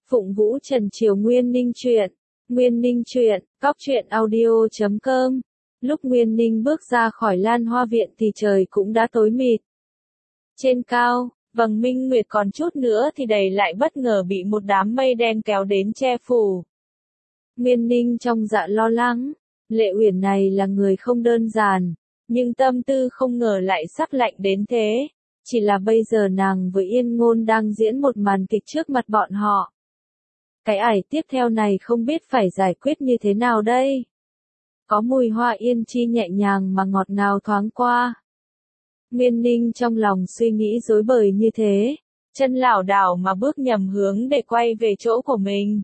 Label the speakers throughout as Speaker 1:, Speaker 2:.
Speaker 1: Phụng Vũ Trần Triều Nguyên Ninh truyện. Nguyên Ninh truyện, cóc truyện audio.com. Lúc Nguyên Ninh bước ra khỏi Lan Hoa Viện thì trời cũng đã tối mịt. Trên cao, vầng minh nguyệt còn chút nữa thì đầy lại bất ngờ bị một đám mây đen kéo đến che phủ. Nguyên Ninh trong dạ lo lắng, Lệ Uyển này là người không đơn giản, nhưng tâm tư không ngờ lại sắc lạnh đến thế. Chỉ là bây giờ nàng với Yên Ngôn đang diễn một màn kịch trước mặt bọn họ. Cái ải tiếp theo này không biết phải giải quyết như thế nào đây. Có mùi hoa yên chi nhẹ nhàng mà ngọt ngào thoáng qua. Nguyên Ninh trong lòng suy nghĩ rối bời như thế, chân lảo đảo mà bước nhầm hướng để quay về chỗ của mình.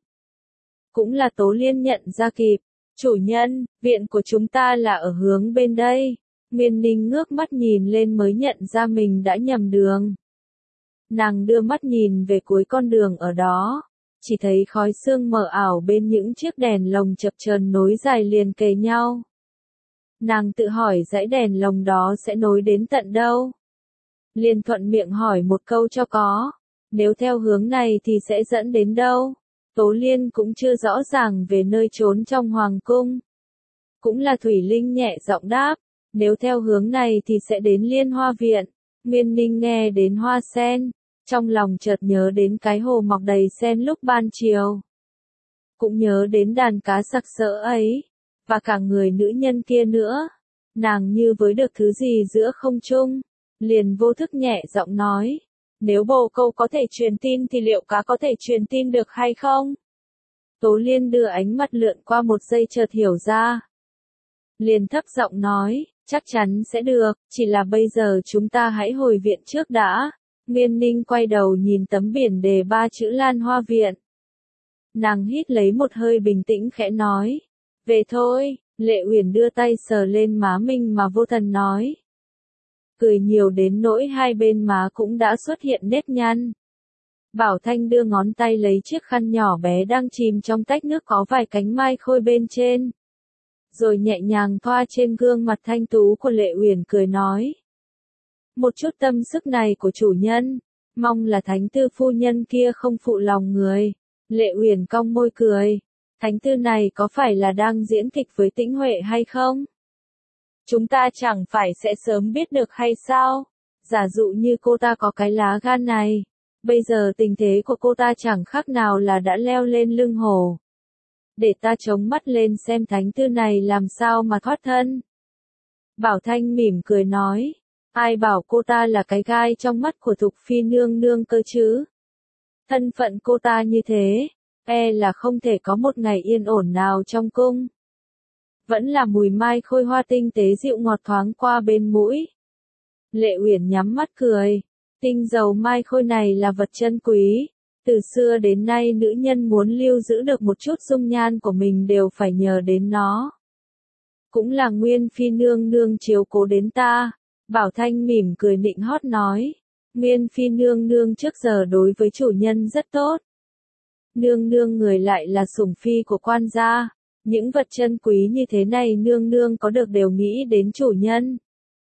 Speaker 1: Cũng là Tố Liên nhận ra kịp, chủ nhân, viện của chúng ta là ở hướng bên đây. Nguyên Ninh ngước mắt nhìn lên mới nhận ra mình đã nhầm đường. Nàng đưa mắt nhìn về cuối con đường ở đó, chỉ thấy khói sương mờ ảo bên những chiếc đèn lồng chập chờn nối dài liền kề nhau. Nàng tự hỏi dãy đèn lồng đó sẽ nối đến tận đâu. Liền thuận miệng hỏi một câu cho có, nếu theo hướng này thì sẽ dẫn đến đâu. Tố Liên cũng chưa rõ ràng về nơi trốn trong hoàng cung. Cũng là Thủy Linh nhẹ giọng đáp, nếu theo hướng này thì sẽ đến Liên Hoa Viện. Nguyên Ninh nghe đến hoa sen, trong lòng chợt nhớ đến cái hồ mọc đầy sen lúc ban chiều. Cũng nhớ đến đàn cá sặc sỡ ấy, và cả người nữ nhân kia nữa. Nàng như với được thứ gì giữa không trung, liền vô thức nhẹ giọng nói, nếu bồ câu có thể truyền tin thì liệu cá có thể truyền tin được hay không? Tố Liên đưa ánh mắt lượn qua một giây chợt hiểu ra. Liền thấp giọng nói, chắc chắn sẽ được, chỉ là bây giờ chúng ta hãy hồi viện trước đã. Nguyên Ninh quay đầu nhìn tấm biển đề 3 chữ Lan Hoa Viện. Nàng hít lấy một hơi bình tĩnh khẽ nói, về thôi. Lệ Uyển đưa tay sờ lên má mình mà vô thần nói. Cười nhiều đến nỗi hai bên má cũng đã xuất hiện nếp nhăn. Bảo Thanh đưa ngón tay lấy chiếc khăn nhỏ bé đang chìm trong tách nước có vài cánh mai khôi bên trên. Rồi nhẹ nhàng thoa trên gương mặt thanh tú của Lệ Uyển cười nói. Một chút tâm sức này của chủ nhân, mong là thánh tư phu nhân kia không phụ lòng người. Lệ Uyển cong môi cười. Thánh tư này có phải là đang diễn kịch với Tĩnh Huệ hay không? Chúng ta chẳng phải sẽ sớm biết được hay sao? Giả dụ như cô ta có cái lá gan này, bây giờ tình thế của cô ta chẳng khác nào là đã leo lên lưng hổ. Để ta chống mắt lên xem thánh tư này làm sao mà thoát thân. Bảo Thanh mỉm cười nói, ai bảo cô ta là cái gai trong mắt của Thục Phi nương nương cơ chứ? Thân phận cô ta như thế, là không thể có một ngày yên ổn nào trong cung. Vẫn là mùi mai khôi hoa tinh tế dịu ngọt thoáng qua bên mũi. Lệ Uyển nhắm mắt cười, tinh dầu mai khôi này là vật chân quý. Từ xưa đến nay nữ nhân muốn lưu giữ được một chút dung nhan của mình đều phải nhờ đến nó. Cũng là Nguyên Phi nương nương chiếu cố đến ta. Bảo Thanh mỉm cười nịnh hót nói, Nguyên Phi nương nương trước giờ đối với chủ nhân rất tốt. Nương nương người lại là sủng phi của quan gia, những vật chân quý như thế này nương nương có được đều nghĩ đến chủ nhân.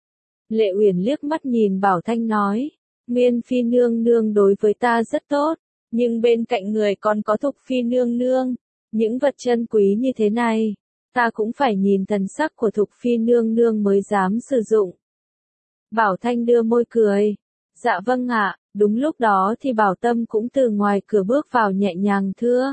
Speaker 1: Lệ Uyển liếc mắt nhìn Bảo Thanh nói, Nguyên Phi nương nương đối với ta rất tốt, nhưng bên cạnh người còn có Thục Phi nương nương, những vật chân quý như thế này, ta cũng phải nhìn thần sắc của Thục Phi nương nương mới dám sử dụng. Bảo Thanh đưa môi cười, dạ vâng ạ. Đúng lúc đó thì Bảo Tâm cũng từ ngoài cửa bước vào nhẹ nhàng thưa.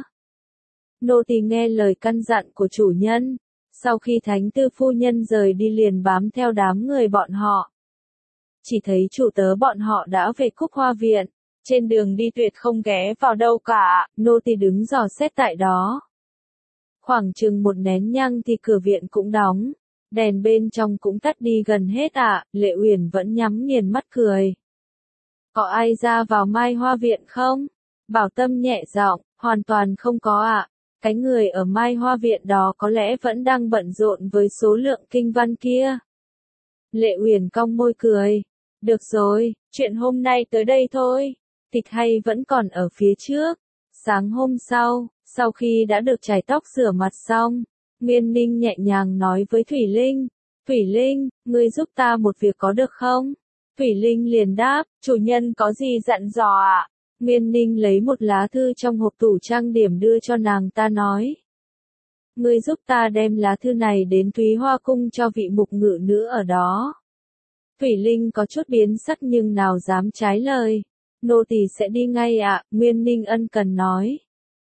Speaker 1: Nô tỳ nghe lời căn dặn của chủ nhân, sau khi thánh tư phu nhân rời đi liền bám theo đám người bọn họ. Chỉ thấy chủ tớ bọn họ đã về Cúc Hoa Viện, trên đường đi tuyệt không ghé vào đâu cả, nô tỳ đứng dò xét tại đó. Khoảng chừng một nén nhang thì cửa viện cũng đóng, đèn bên trong cũng tắt đi gần hết ạ. Lệ Uyển vẫn nhắm nghiền mắt cười. Có ai ra vào Mai Hoa Viện không? Bảo Tâm nhẹ giọng, hoàn toàn không có ạ. Cái người ở Mai Hoa Viện đó có lẽ vẫn đang bận rộn với số lượng kinh văn kia. Lệ Uyển cong môi cười. Được rồi, chuyện hôm nay tới đây thôi. Kịch hay vẫn còn ở phía trước. Sáng hôm sau, sau khi đã được chải tóc rửa mặt xong, Nguyên Ninh nhẹ nhàng nói với Thủy Linh. Thủy Linh, ngươi giúp ta một việc có được không? Thủy Linh liền đáp, chủ nhân có gì dặn dò ạ? Nguyên Ninh lấy một lá thư trong hộp tủ trang điểm đưa cho nàng ta nói. Ngươi giúp ta đem lá thư này đến Thúy Hoa Cung cho vị mục ngự nữ ở đó. Thủy Linh có chút biến sắc nhưng nào dám trái lời. Nô tỳ sẽ đi ngay ạ, Nguyên Ninh ân cần nói.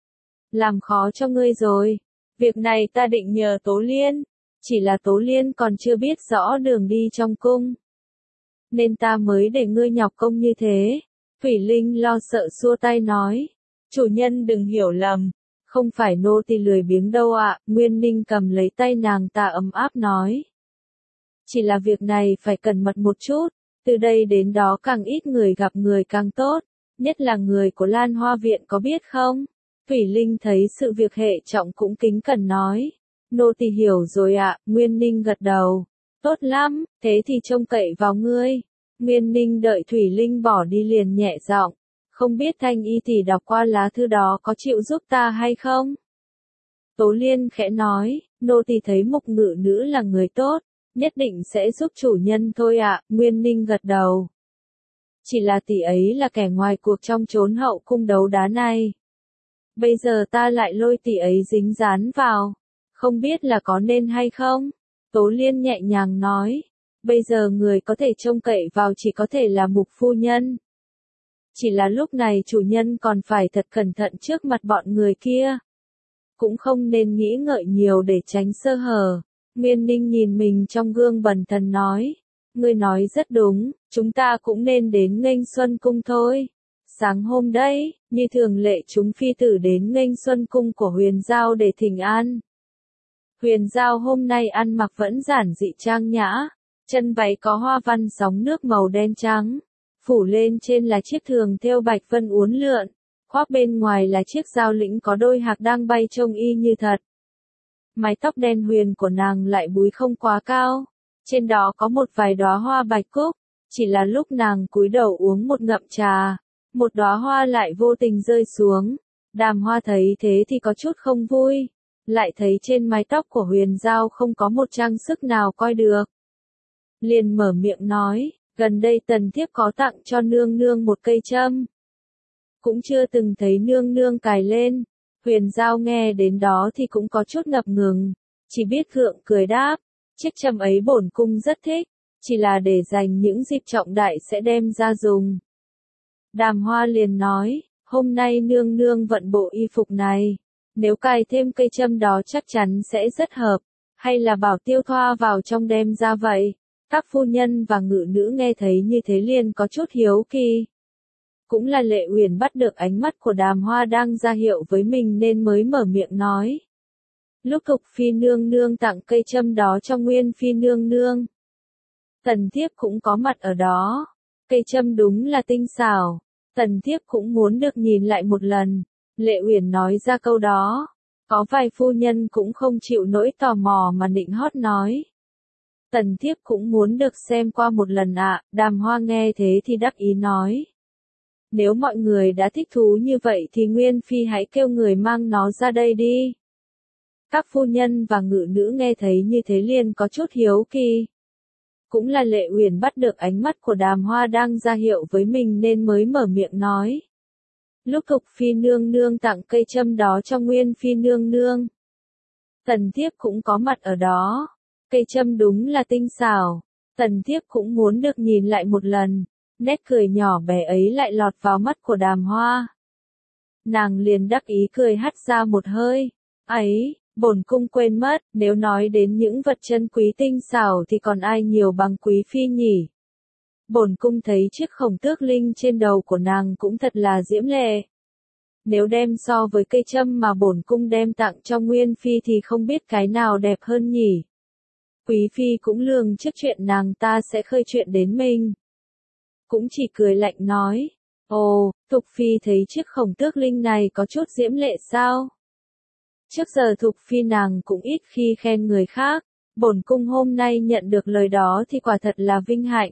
Speaker 1: Làm khó cho ngươi rồi. Việc này ta định nhờ Tố Liên. Chỉ là Tố Liên còn chưa biết rõ đường đi trong cung. Nên ta mới để ngươi nhọc công như thế. Thủy Linh lo sợ xua tay nói. Chủ nhân đừng hiểu lầm. Không phải nô tỳ lười biếng đâu ạ, Nguyên Ninh cầm lấy tay nàng ta ấm áp nói. Chỉ là việc này phải cẩn mật một chút, từ đây đến đó càng ít người gặp người càng tốt, nhất là người của Lan Hoa Viện có biết không? Thủy Linh thấy sự việc hệ trọng cũng kính cẩn nói. Nô tỳ hiểu rồi ạ, Nguyên Ninh gật đầu. Tốt lắm, thế thì trông cậy vào ngươi. Nguyên Ninh đợi Thủy Linh bỏ đi liền nhẹ giọng. Không biết Thanh Y tỷ đọc qua lá thư đó có chịu giúp ta hay không? Tố Liên khẽ nói, nô tỳ thấy mục ngự nữ là người tốt, nhất định sẽ giúp chủ nhân thôi ạ, Nguyên Ninh gật đầu. Chỉ là tỷ ấy là kẻ ngoài cuộc trong chốn hậu cung đấu đá này. Bây giờ ta lại lôi tỷ ấy dính dán vào, không biết là có nên hay không? Tố Liên nhẹ nhàng nói, bây giờ người có thể trông cậy vào chỉ có thể là mục phu nhân. Chỉ là lúc này chủ nhân còn phải thật cẩn thận trước mặt bọn người kia. Cũng không nên nghĩ ngợi nhiều để tránh sơ hở. Nguyên Ninh nhìn mình trong gương bần thần nói. Ngươi nói rất đúng, chúng ta cũng nên đến nghênh xuân cung thôi. Sáng hôm đấy, như thường lệ chúng phi tử đến nghênh xuân cung của Huyền Giao để thỉnh an. Huyền Giao hôm nay ăn mặc vẫn giản dị trang nhã, chân váy có hoa văn sóng nước màu đen trắng. Phủ lên trên là chiếc thường thêu bạch vân uốn lượn, khoác bên ngoài là chiếc dao lĩnh có đôi hạc đang bay trông y như thật. Mái tóc đen huyền của nàng lại búi không quá cao, trên đó có một vài đóa hoa bạch cúc, chỉ là lúc nàng cúi đầu uống một ngụm trà, một đóa hoa lại vô tình rơi xuống. Đàm Hoa thấy thế thì có chút không vui, lại thấy trên mái tóc của Huyền Giao không có một trang sức nào coi được. Liền mở miệng nói. Gần đây tần thiếp có tặng cho nương nương một cây châm. Cũng chưa từng thấy nương nương cài lên. Huyền Giao nghe đến đó thì cũng có chút ngập ngừng. Chỉ biết gượng cười đáp. Chiếc châm ấy bổn cung rất thích. Chỉ là để dành những dịp trọng đại sẽ đem ra dùng. Đàm Hoa liền nói. Hôm nay nương nương vận bộ y phục này. Nếu cài thêm cây châm đó chắc chắn sẽ rất hợp. Hay là bảo Tiêu Thoa vào trong đem ra vậy? Các phu nhân và ngự nữ nghe thấy như thế liền có chút hiếu kỳ. Cũng là Lệ Uyển bắt được ánh mắt của Đàm Hoa đang ra hiệu với mình nên mới mở miệng nói. Lúc Thục Phi nương nương tặng cây châm đó cho Nguyên Phi nương nương. Tần thiếp cũng có mặt ở đó. Cây châm đúng là tinh xảo. Tần thiếp cũng muốn được nhìn lại một lần. Lệ Uyển nói ra câu đó. Có vài phu nhân cũng không chịu nỗi tò mò mà nịnh hót nói. Tần thiếp cũng muốn được xem qua một lần ạ, Đàm Hoa nghe thế thì đắc ý nói. Nếu mọi người đã thích thú như vậy thì Nguyên Phi hãy kêu người mang nó ra đây đi. Các phu nhân và ngự nữ nghe thấy như thế liền có chút hiếu kỳ. Cũng là Lệ Uyển bắt được ánh mắt của Đàm Hoa đang ra hiệu với mình nên mới mở miệng nói. Lúc Thục Phi nương nương tặng cây châm đó cho Nguyên Phi nương nương. Tần thiếp cũng có mặt ở đó. Cây châm đúng là tinh xảo, tần thiếp cũng muốn được nhìn lại một lần, nét cười nhỏ bé ấy lại lọt vào mắt của Đàm Hoa. Nàng liền đắc ý cười hắt ra một hơi, ấy, bổn cung quên mất, nếu nói đến những vật chân quý tinh xảo thì còn ai nhiều bằng quý phi nhỉ. Bổn cung thấy chiếc khổng tước linh trên đầu của nàng cũng thật là diễm lệ. Nếu đem so với cây châm mà bổn cung đem tặng cho Nguyên Phi thì không biết cái nào đẹp hơn nhỉ. Quý phi cũng lường trước chuyện nàng ta sẽ khơi chuyện đến mình. Cũng chỉ cười lạnh nói. Ồ, Thục Phi thấy chiếc khổng tước linh này có chút diễm lệ sao? Trước giờ Thục Phi nàng cũng ít khi khen người khác. Bổn cung hôm nay nhận được lời đó thì quả thật là vinh hạnh.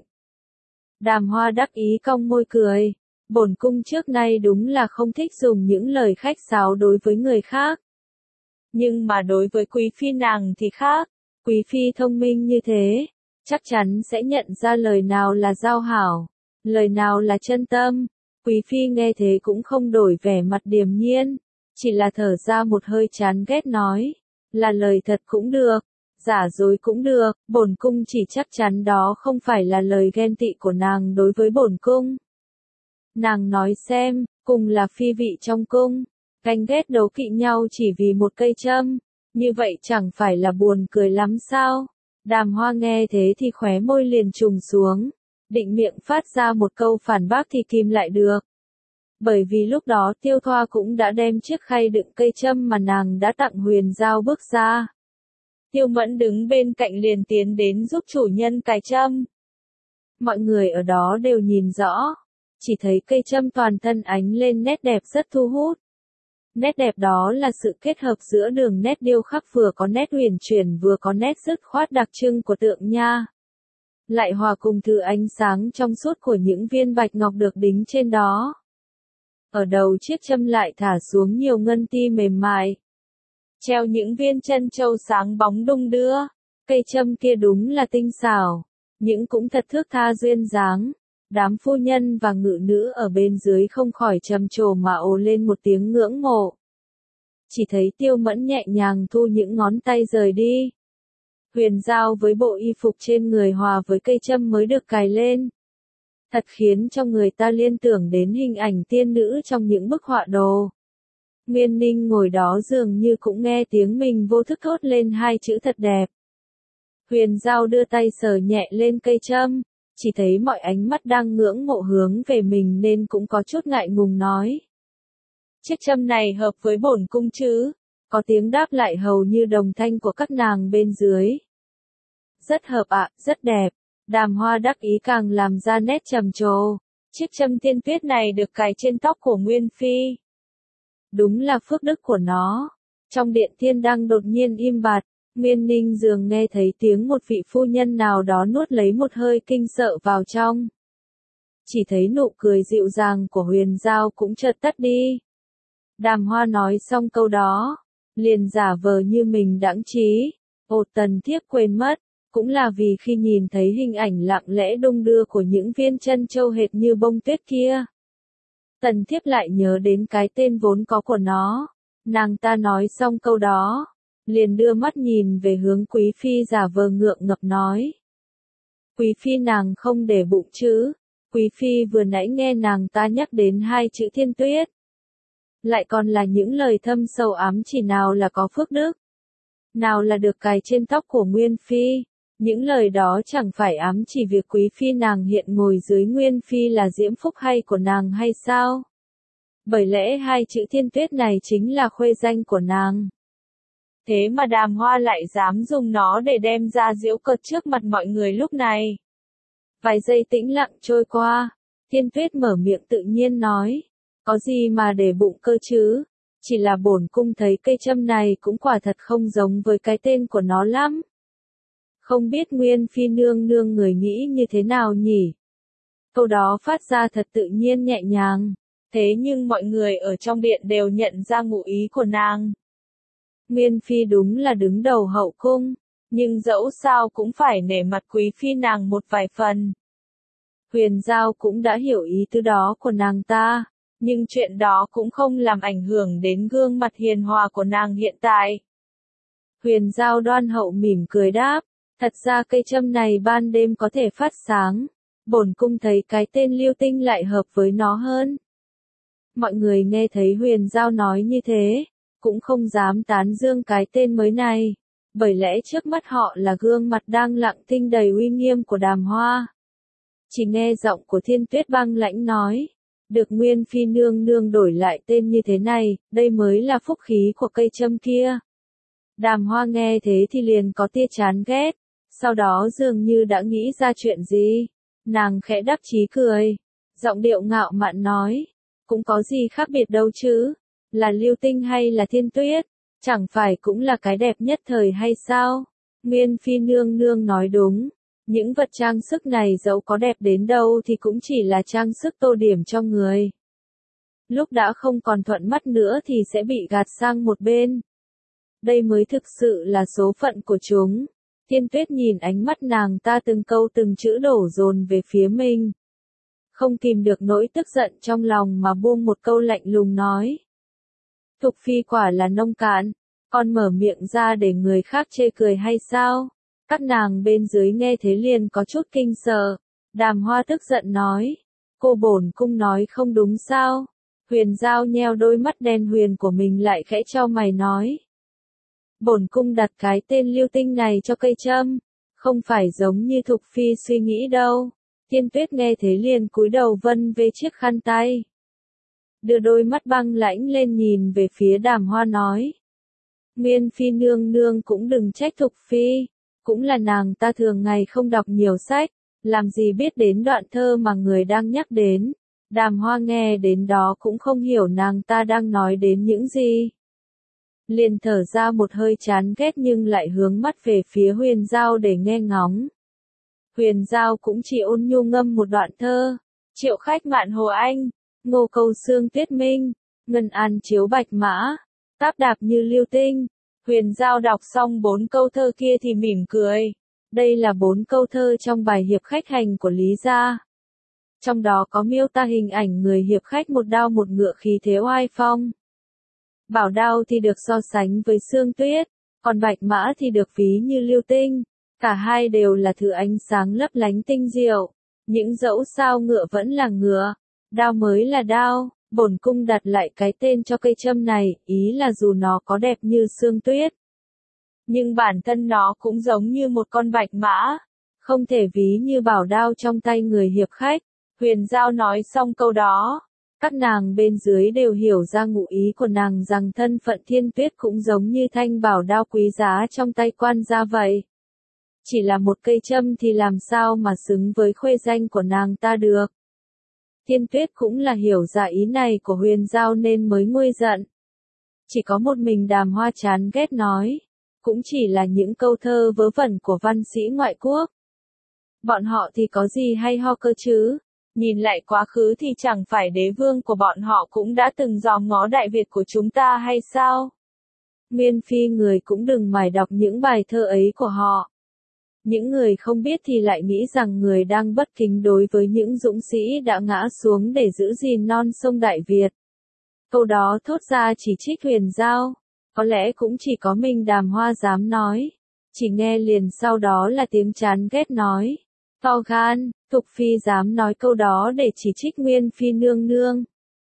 Speaker 1: Đàm Hoa đắc ý cong môi cười. Bổn cung trước nay đúng là không thích dùng những lời khách sáo đối với người khác. Nhưng mà đối với quý phi nàng thì khác. Quý phi thông minh như thế, chắc chắn sẽ nhận ra lời nào là giao hảo, lời nào là chân tâm. Quý phi nghe thế cũng không đổi vẻ mặt điềm nhiên, chỉ là thở ra một hơi chán ghét nói, là lời thật cũng được, giả dối cũng được, bổn cung chỉ chắc chắn đó không phải là lời ghen tị của nàng đối với bổn cung. Nàng nói xem, cùng là phi vị trong cung, ganh ghét đấu kỵ nhau chỉ vì một cây châm, như vậy chẳng phải là buồn cười lắm sao? Đàm Hoa nghe thế thì khóe môi liền trùng xuống, định miệng phát ra một câu phản bác thì kìm lại được. Bởi vì lúc đó Tiêu Thoa cũng đã đem chiếc khay đựng cây châm mà nàng đã tặng Huyền Giao bước ra. Tiêu Mẫn đứng bên cạnh liền tiến đến giúp chủ nhân cài châm. Mọi người ở đó đều nhìn rõ, chỉ thấy cây châm toàn thân ánh lên nét đẹp rất thu hút. Nét đẹp đó là sự kết hợp giữa đường nét điêu khắc vừa có nét huyền chuyển vừa có nét dứt khoát đặc trưng của tượng nha. Lại hòa cùng thứ ánh sáng trong suốt của những viên bạch ngọc được đính trên đó. Ở đầu chiếc châm lại thả xuống nhiều ngân ti mềm mại. Treo những viên chân châu sáng bóng đung đưa. Cây châm kia đúng là tinh xảo, nhưng cũng thật thước tha duyên dáng. Đám phu nhân và ngự nữ ở bên dưới không khỏi trầm trồ mà ồ lên một tiếng ngưỡng mộ. Chỉ thấy Tiêu Mẫn nhẹ nhàng thu những ngón tay rời đi. Huyền Giao với bộ y phục trên người hòa với cây châm mới được cài lên. Thật khiến cho người ta liên tưởng đến hình ảnh tiên nữ trong những bức họa đồ. Nguyên Ninh ngồi đó dường như cũng nghe tiếng mình vô thức thốt lên hai chữ thật đẹp. Huyền Giao đưa tay sờ nhẹ lên cây châm, chỉ thấy mọi ánh mắt đang ngưỡng mộ hướng về mình nên cũng có chút ngại ngùng nói. Chiếc châm này hợp với bổn cung chứ? Có tiếng đáp lại hầu như đồng thanh của các nàng bên dưới. Rất hợp ạ, rất đẹp. Đàm Hoa đắc ý càng làm ra nét trầm trồ. Chiếc châm tiên tuyết này được cài trên tóc của Nguyên Phi. Đúng là phước đức của nó. Trong điện thiên đăng đột nhiên im bặt, Nguyên Ninh dường nghe thấy tiếng một vị phu nhân nào đó nuốt lấy một hơi kinh sợ vào trong. Chỉ thấy nụ cười dịu dàng của Huyền Giao cũng chợt tắt đi. Đàm Hoa nói xong câu đó, liền giả vờ như mình đãng trí. Ồ, Tần Thiếp quên mất, cũng là vì khi nhìn thấy hình ảnh lặng lẽ đung đưa của những viên chân châu hệt như bông tuyết kia. Tần Thiếp lại nhớ đến cái tên vốn có của nó. Nàng ta nói xong câu đó, liền đưa mắt nhìn về hướng Quý Phi giả vờ ngượng ngập nói. Quý Phi nàng không để bụng chứ? Quý Phi vừa nãy nghe nàng ta nhắc đến hai chữ thiên tuyết. Lại còn là những lời thâm sâu ám chỉ nào là có phước đức. Nào là được cài trên tóc của Nguyên Phi. Những lời đó chẳng phải ám chỉ việc Quý Phi nàng hiện ngồi dưới Nguyên Phi là diễm phúc hay của nàng hay sao? Bởi lẽ hai chữ thiên tuyết này chính là khuê danh của nàng. Thế mà Đàm Hoa lại dám dùng nó để đem ra giễu cợt trước mặt mọi người lúc này. Vài giây tĩnh lặng trôi qua, Thiên Tuyết mở miệng tự nhiên nói, có gì mà để bụng cơ chứ, chỉ là bổn cung thấy cây châm này cũng quả thật không giống với cái tên của nó lắm. Không biết Nguyên Phi nương nương người nghĩ như thế nào nhỉ? Câu đó phát ra thật tự nhiên nhẹ nhàng, thế nhưng mọi người ở trong điện đều nhận ra ngụ ý của nàng. Nguyên Phi đúng là đứng đầu hậu cung, nhưng dẫu sao cũng phải nể mặt Quý Phi nàng một vài phần. Huyền Giao cũng đã hiểu ý tứ đó của nàng ta, nhưng chuyện đó cũng không làm ảnh hưởng đến gương mặt hiền hòa của nàng hiện tại. Huyền Giao đoan hậu mỉm cười đáp, thật ra cây châm này ban đêm có thể phát sáng, bổn cung thấy cái tên Lưu Tinh lại hợp với nó hơn. Mọi người nghe thấy Huyền Giao nói như thế, cũng không dám tán dương cái tên mới này, bởi lẽ trước mắt họ là gương mặt đang lặng thinh đầy uy nghiêm của Đàm Hoa. Chỉ nghe giọng của Thiên Tuyết băng lãnh nói, được Nguyên Phi nương nương đổi lại tên như thế này, đây mới là phúc khí của cây châm kia. Đàm Hoa nghe thế thì liền có tia chán ghét, sau đó dường như đã nghĩ ra chuyện gì, nàng khẽ đắc chí cười, giọng điệu ngạo mạn nói, cũng có gì khác biệt đâu chứ, là Lưu Tinh hay là Thiên Tuyết, chẳng phải cũng là cái đẹp nhất thời hay sao? Nguyên Phi nương nương nói đúng, những vật trang sức này dẫu có đẹp đến đâu thì cũng chỉ là trang sức tô điểm cho người. Lúc đã không còn thuận mắt nữa thì sẽ bị gạt sang một bên. Đây mới thực sự là số phận của chúng. Thiên Tuyết nhìn ánh mắt nàng ta từng câu từng chữ đổ dồn về phía mình. không kìm được nỗi tức giận trong lòng mà buông một câu lạnh lùng nói. Thục Phi quả là nông cạn, con mở miệng ra để người khác chê cười hay sao? Các nàng bên dưới nghe thế liền có chút kinh sợ. Đàm Hoa tức giận nói, cô bổn cung nói không đúng sao? Huyền Giao nheo đôi mắt đen huyền của mình lại khẽ chau mày nói. Bổn cung đặt cái tên Lưu Tinh này cho cây châm, không phải giống như Thục Phi suy nghĩ đâu. Tiên Tuyết nghe thế liền cúi đầu vân về chiếc khăn tay. Đưa đôi mắt băng lãnh lên nhìn về phía Đàm Hoa nói. Nguyên Phi nương nương cũng đừng trách Thục Phi, cũng là nàng ta thường ngày không đọc nhiều sách, làm gì biết đến đoạn thơ mà người đang nhắc đến. Đàm Hoa nghe đến đó cũng không hiểu nàng ta đang nói đến những gì. Liền thở ra một hơi chán ghét nhưng lại hướng mắt về phía Huyền Giao để nghe ngóng. Huyền Giao cũng chỉ ôn nhu ngâm một đoạn thơ. Triệu khách mạn hồ anh, ngô cầu xương tuyết minh, ngân an chiếu bạch mã, táp đạp như lưu tinh. Huyền Giao đọc xong 4 câu thơ kia thì mỉm cười. Đây là 4 câu thơ trong bài hiệp khách hành của Lý Gia. Trong đó có miêu tả hình ảnh người hiệp khách một đao một ngựa khí thế oai phong. Bảo đao thì được so sánh với sương tuyết, còn bạch mã thì được ví như lưu tinh. Cả hai đều là thứ ánh sáng lấp lánh tinh diệu. Những dẫu sao ngựa vẫn là ngựa, đao mới là đao. Bổn cung đặt lại cái tên cho cây châm này, ý là dù nó có đẹp như sương tuyết, nhưng bản thân nó cũng giống như một con bạch mã, không thể ví như bảo đao trong tay người hiệp khách. Huyền Giao nói xong câu đó, các nàng bên dưới đều hiểu ra ngụ ý của nàng rằng thân phận Thiên Tuyết cũng giống như thanh bảo đao quý giá trong tay quan gia vậy. Chỉ là một cây châm thì làm sao mà xứng với khuê danh của nàng ta được. Thiên Tuyết cũng là hiểu ra ý này của Huyền Giao nên mới nguôi giận. Chỉ có một mình Đàm Hoa chán ghét nói, cũng chỉ là những câu thơ vớ vẩn của văn sĩ ngoại quốc. Bọn họ thì có gì hay ho cơ chứ? Nhìn lại quá khứ thì chẳng phải đế vương của bọn họ cũng đã từng dòm ngó Đại Việt của chúng ta hay sao? Nguyên Phi người cũng đừng mải đọc những bài thơ ấy của họ. Những người không biết thì lại nghĩ rằng người đang bất kính đối với những dũng sĩ đã ngã xuống để giữ gìn non sông Đại Việt. Câu đó thốt ra chỉ trích Huyền Giao, có lẽ cũng chỉ có mình Đàm Hoa dám nói. Chỉ nghe liền sau đó là tiếng chán ghét nói. To gan, Thục Phi dám nói câu đó để chỉ trích Nguyên Phi nương nương.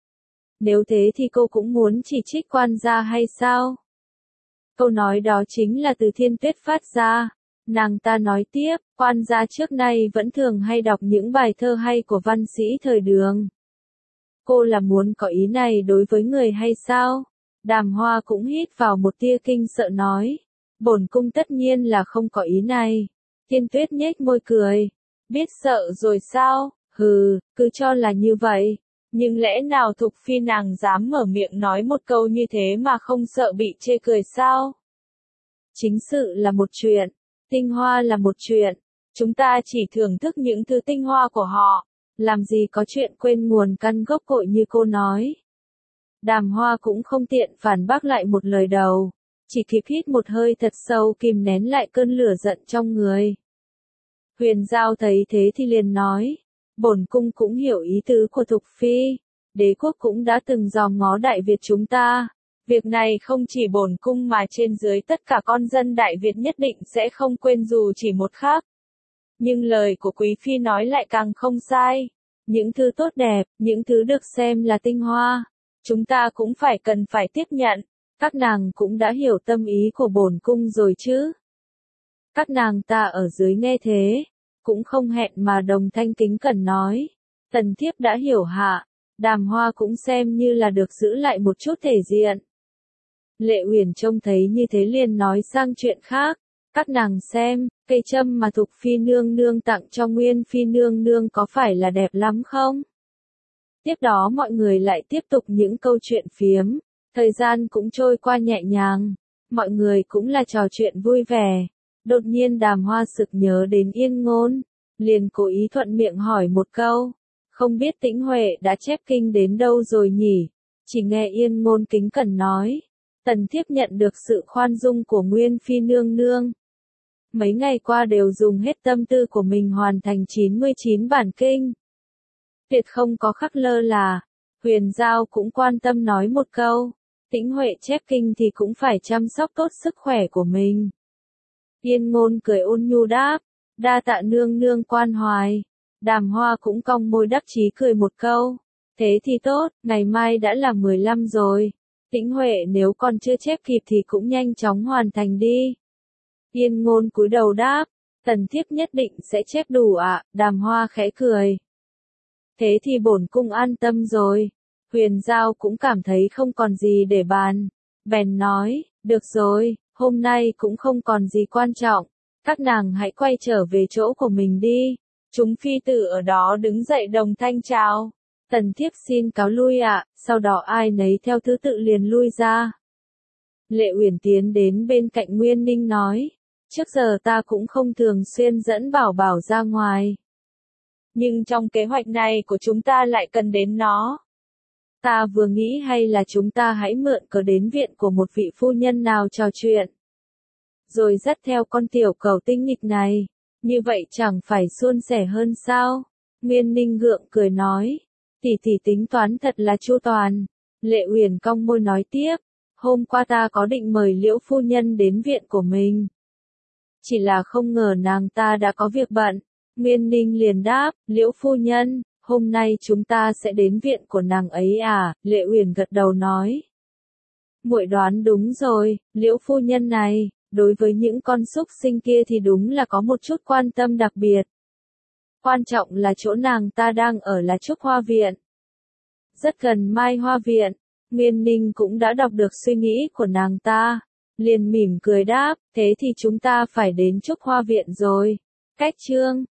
Speaker 1: Nếu thế thì cô cũng muốn chỉ trích quan gia hay sao? Câu nói đó chính là từ Thiên Tuyết phát ra. Nàng ta nói tiếp, quan gia trước nay vẫn thường hay đọc những bài thơ hay của văn sĩ thời Đường. Cô là muốn có ý này đối với người hay sao? Đàm Hoa cũng hít vào một tia kinh sợ nói. Bổn cung tất nhiên là không có ý này. Thiên Tuyết nhếch môi cười. Biết sợ rồi sao? Hừ, cứ cho là như vậy. Nhưng lẽ nào Thục Phi nàng dám mở miệng nói một câu như thế mà không sợ bị chê cười sao? Chính sự là một chuyện, tinh hoa là một chuyện. Chúng ta chỉ thưởng thức những thứ tinh hoa của họ. Làm gì có chuyện quên nguồn căn gốc cội như cô nói. Đàm Hoa cũng không tiện phản bác lại một lời đầu. Chỉ kịp hít một hơi thật sâu kìm nén lại cơn lửa giận trong người. Huyền Giao thấy thế thì liền nói. Bổn cung cũng hiểu ý tứ của Thục Phi. Đế quốc cũng đã từng dòm ngó Đại Việt chúng ta. Việc này không chỉ bổn cung mà trên dưới tất cả con dân Đại Việt nhất định sẽ không quên dù chỉ một khắc. Nhưng lời của Quý Phi nói lại càng không sai. Những thứ tốt đẹp, những thứ được xem là tinh hoa, chúng ta cũng cần phải tiếp nhận. Các nàng cũng đã hiểu tâm ý của bổn cung rồi chứ. Các nàng ta ở dưới nghe thế, cũng không hẹn mà đồng thanh kính cẩn nói. Tần thiếp đã hiểu hạ. Đàm Hoa cũng xem như là được giữ lại một chút thể diện. Lệ Uyển trông thấy như thế liền nói sang chuyện khác. Các nàng xem, cây châm mà Thục Phi nương nương tặng cho Nguyên Phi nương nương có phải là đẹp lắm không? Tiếp đó mọi người lại tiếp tục những câu chuyện phiếm. Thời gian cũng trôi qua nhẹ nhàng. Mọi người cũng là trò chuyện vui vẻ. Đột nhiên Đàm Hoa sực nhớ đến Yên Ngôn. Liền cố ý thuận miệng hỏi một câu. Không biết Tĩnh Huệ đã chép kinh đến đâu rồi nhỉ? Chỉ nghe Yên Ngôn kính cẩn nói. Tần thiếp nhận được sự khoan dung của Nguyên Phi nương nương. Mấy ngày qua đều dùng hết tâm tư của mình hoàn thành 99 bản kinh. Tuyệt không có khắc lơ là. Huyền Giao cũng quan tâm nói một câu. Tĩnh Huệ chép kinh thì cũng phải chăm sóc tốt sức khỏe của mình. Yên Ngôn cười ôn nhu đáp. Đa tạ nương nương quan hoài. Đàm Hoa cũng cong môi đắc chí cười một câu. Thế thì tốt, ngày mai đã là 15 rồi. Tĩnh Huệ nếu còn chưa chép kịp thì cũng nhanh chóng hoàn thành đi. Yên Ngôn cúi đầu đáp. Tần thiếp nhất định sẽ chép đủ ạ. Đàm Hoa khẽ cười. Thế thì bổn cung an tâm rồi. Huyền Giao cũng cảm thấy không còn gì để bàn. Bèn nói, được rồi, hôm nay cũng không còn gì quan trọng. Các nàng hãy quay trở về chỗ của mình đi. Chúng phi tử ở đó đứng dậy đồng thanh chào. Tần thiếp xin cáo lui ạ, sau đó ai nấy theo thứ tự liền lui ra. Lệ Uyển tiến đến bên cạnh Nguyên Ninh nói, trước giờ ta cũng không thường xuyên dẫn Bảo Bảo ra ngoài. Nhưng trong kế hoạch này của chúng ta lại cần đến nó. Ta vừa nghĩ hay là chúng ta hãy mượn cớ đến viện của một vị phu nhân nào trò chuyện. Rồi dắt theo con tiểu cầu tinh nghịch này. Như vậy chẳng phải suôn sẻ hơn sao? Nguyên Ninh gượng cười nói. Tỷ tính toán thật là chu toàn. Lệ Uyển cong môi nói tiếp. Hôm qua ta có định mời Liễu phu nhân đến viện của mình. Chỉ là không ngờ nàng ta đã có việc bận. Nguyên Ninh liền đáp, Liễu phu nhân, hôm nay chúng ta sẽ đến viện của nàng ấy à? Lệ Uyển gật đầu nói. Muội đoán đúng rồi, Liễu phu nhân này, đối với những con súc sinh kia thì đúng là có một chút quan tâm đặc biệt. Quan trọng là chỗ nàng ta đang ở là Trúc Hoa Viện. Rất gần Mai Hoa Viện. Nguyên Ninh cũng đã đọc được suy nghĩ của nàng ta. Liền mỉm cười đáp, thế thì chúng ta phải đến Trúc Hoa Viện rồi. Cách chương